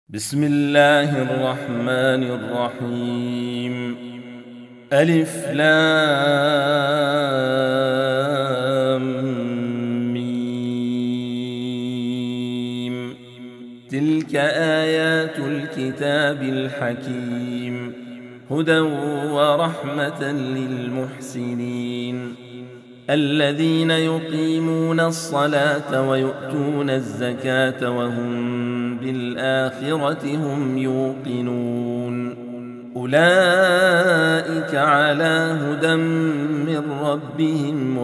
بسم الله الرحمن الرحيم. ألف لام ميم. تلك آيات الكتاب الحكيم، هدى ورحمة للمحسنين الذين يقيمون الصلاة ويؤتون الزكاة وهم بالآخرة هم يوقنون. أولئك على هدى من ربهم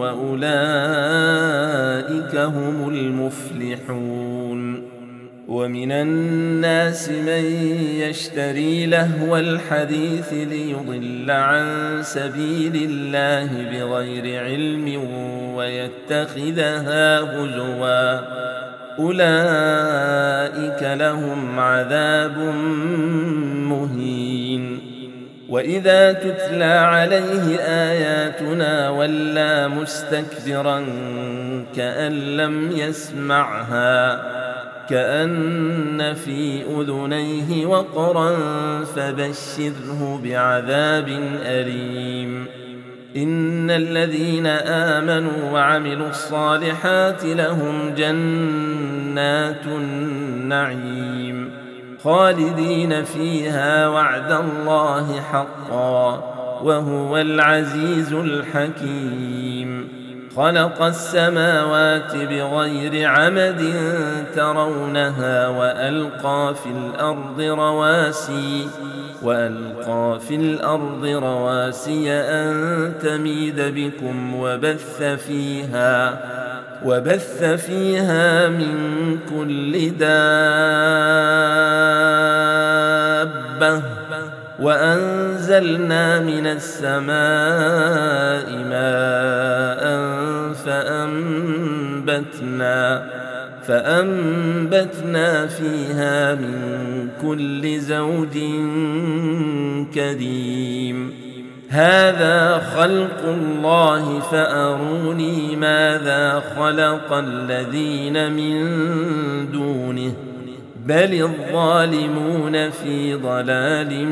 وأولئك هم المفلحون. ومن الناس من يشتري لهو الحديث ليضل عن سبيل الله بغير علم ويتخذها هزوا، أولئك لهم عذاب مهين. وإذا تتلى عليه آياتنا ولى مستكبرا كأن لم يسمعها، كأن في أذنيه وقرا، فبشره بعذاب أليم. إن الذين آمنوا وعملوا الصالحات لهم جنات النعيم خالدين فيها وعد الله حقا، وهو العزيز الحكيم. خلق السماوات بغير عمد ترونها وألقى في الأرض رواسي أن تميد بكم وبث فيها من كل دابة، وأنزلنا من السماء ماء فأنبتنا فيها من كل زوج كريم. هذا خلق الله فأروني ماذا خلق الذين من دونه، بل الظالمون في ضلال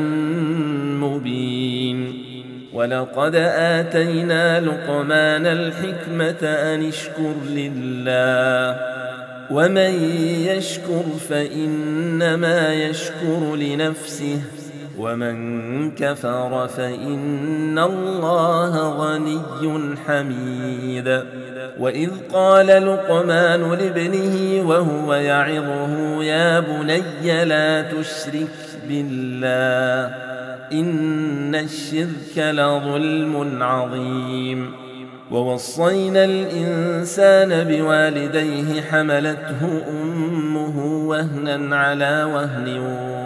مبين. ولقد آتينا لقمان الحكمة أن اشكر لله، ومن يشكر فإنما يشكر لنفسه، ومن كفر فإن الله غني حميد. وإذ قال لقمان لابنه وهو يعظه يا بني لا تشرك بالله إن الشرك لظلم عظيم. ووصينا الإنسان بوالديه حملته أمه وهنا على وهن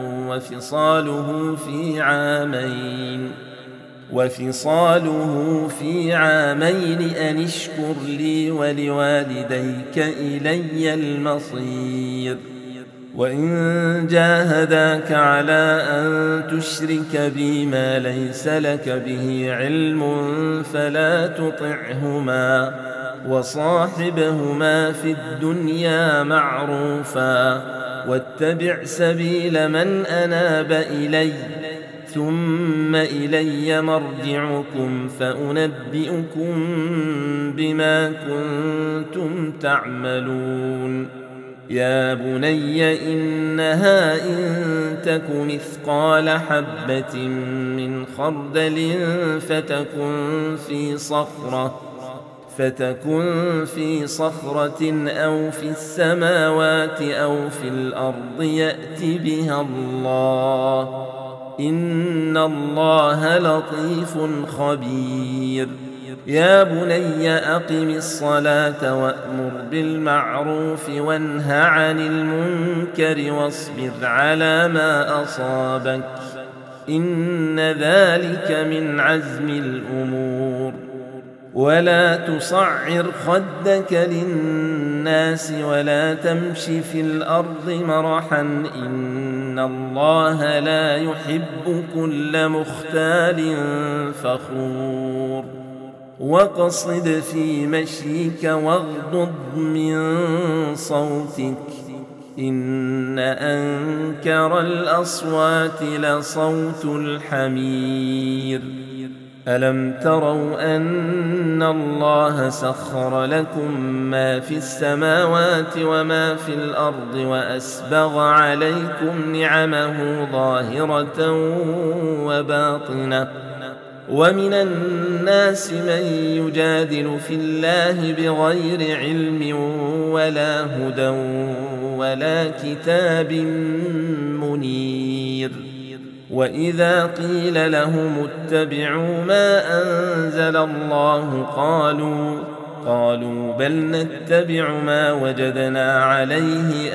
وفصاله في عامين أن اشكر لي ولوالديك إلي المصير. وإن جاهداك على أن تشرك بي ما ليس لك به علم فلا تطعهما، وصاحبهما في الدنيا معروفا، واتبع سبيل من أناب إلي، ثم إلي مرجعكم فأنبئكم بما كنتم تعملون. يا بني إنها إن تك مثقال حبة من خردل فتكن في صخرة أو في السماوات أو في الأرض يأت بها الله، إن الله لطيف خبير. يا بني أقم الصلاة وأمر بالمعروف وانه عن المنكر واصبر على ما أصابك، إن ذلك من عزم الأمور. ولا تصعر خدك للناس ولا تمش في الأرض مرحا، إن الله لا يحب كل مختال فخور. واقصد في مشيك واغضض من صوتك، إن أنكر الأصوات لصوت الحمير ألم تروا أن الله سخر لكم ما في السماوات وما في الأرض وأسبغ عليكم نعمه ظاهرة وباطنة ومن الناس من يجادل في الله بغير علم ولا هدى ولا كتاب منير وإذا قيل لهم اتبعوا ما أنزل الله قالوا بل نتبع ما وجدنا عليه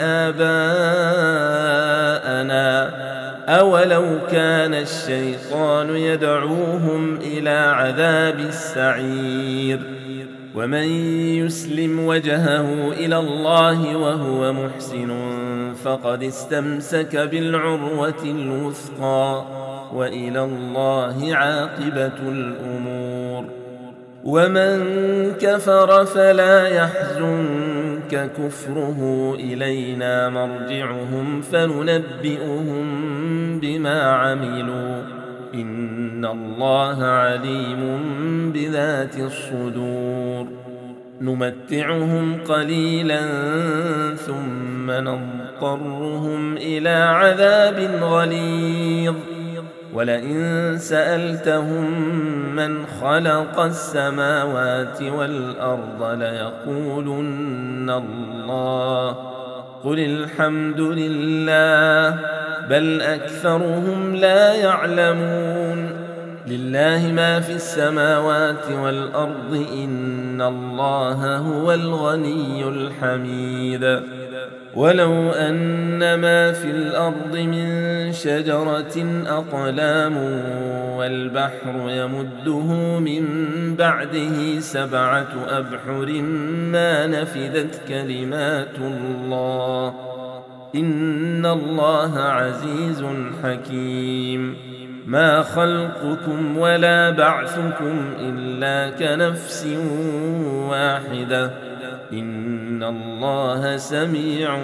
آباءنا أولو كان الشيطان يدعوهم إلى عذاب السعير ومن يسلم وجهه إلى الله وهو محسن فقد استمسك بالعروة الوثقى وإلى الله عاقبة الأمور ومن كفر فلا يحزنك كفره إلينا مرجعهم فننبئهم بما عملوا إن الله عليم بذات الصدور نمتعهم قليلا ثم نضطرهم إلى عذاب غليظ ولئن سألتهم من خلق السماوات والأرض ليقولن الله قل الحمد لله بل أكثرهم لا يعلمون لله ما في السماوات والأرض إن الله هو الغني الحميد ولو أن ما في الأرض من شجرة أقلام والبحر يمده من بعده 7 أبحر ما نفدت كلمات الله إن الله عزيز حكيم ما خلقكم ولا بعثكم إلا كنفس واحدة إن الله سميع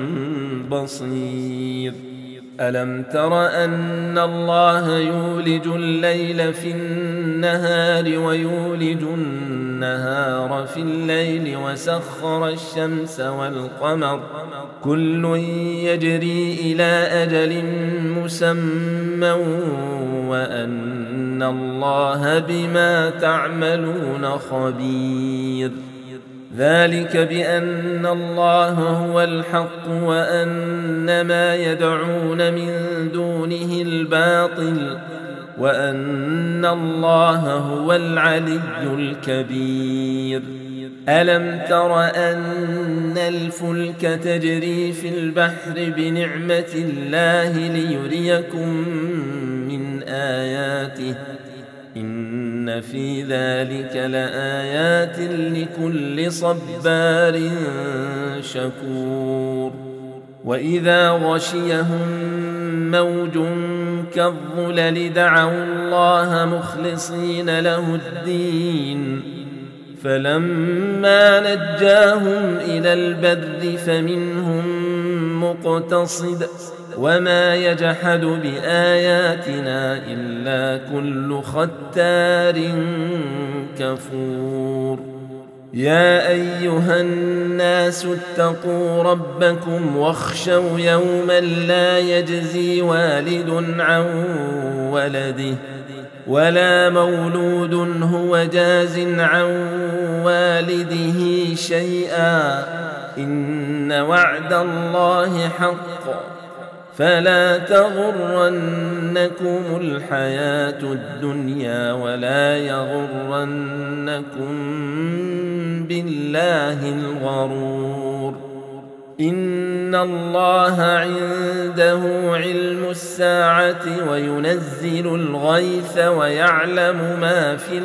بصير ألم تر أن الله يولج الليل في النهار ويولج النهار في الليل وسخر الشمس والقمر كل يجري إلى أجل مسمى وأن الله بما تعملون خبير ذلك بأن الله هو الحق وأن ما يدعون من دونه الباطل وأن الله هو العلي الكبير ألم تر أن الفلك تجري في البحر بنعمة الله ليريكم من آياته إن في ذلك لآيات لكل صبار شكور وإذا غشيهم موج كالظلل دعوا الله مخلصين له الدين فلما نجاهم إلى البر فمنهم مقتصد وما يجحد بآياتنا إلا كل ختار كفور يا أيها الناس اتقوا ربكم واخشوا يوما لا يجزي والد عن ولده ولا مولود هو جاز عن والده شيئا إن وعد الله حق فلا تغرنكم الحياة الدنيا ولا يغرنكم بالله الغرور إن الله عنده علم الساعة وينزل الغيث ويعلم ما في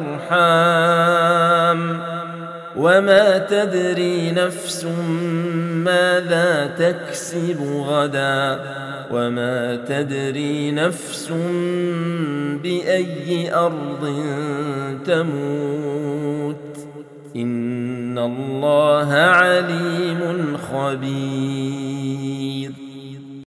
الأرحام وما تدري نفس ماذا تكسب غدا وما تدري نفس بأي أرض تموت إن إن الله عليم خبير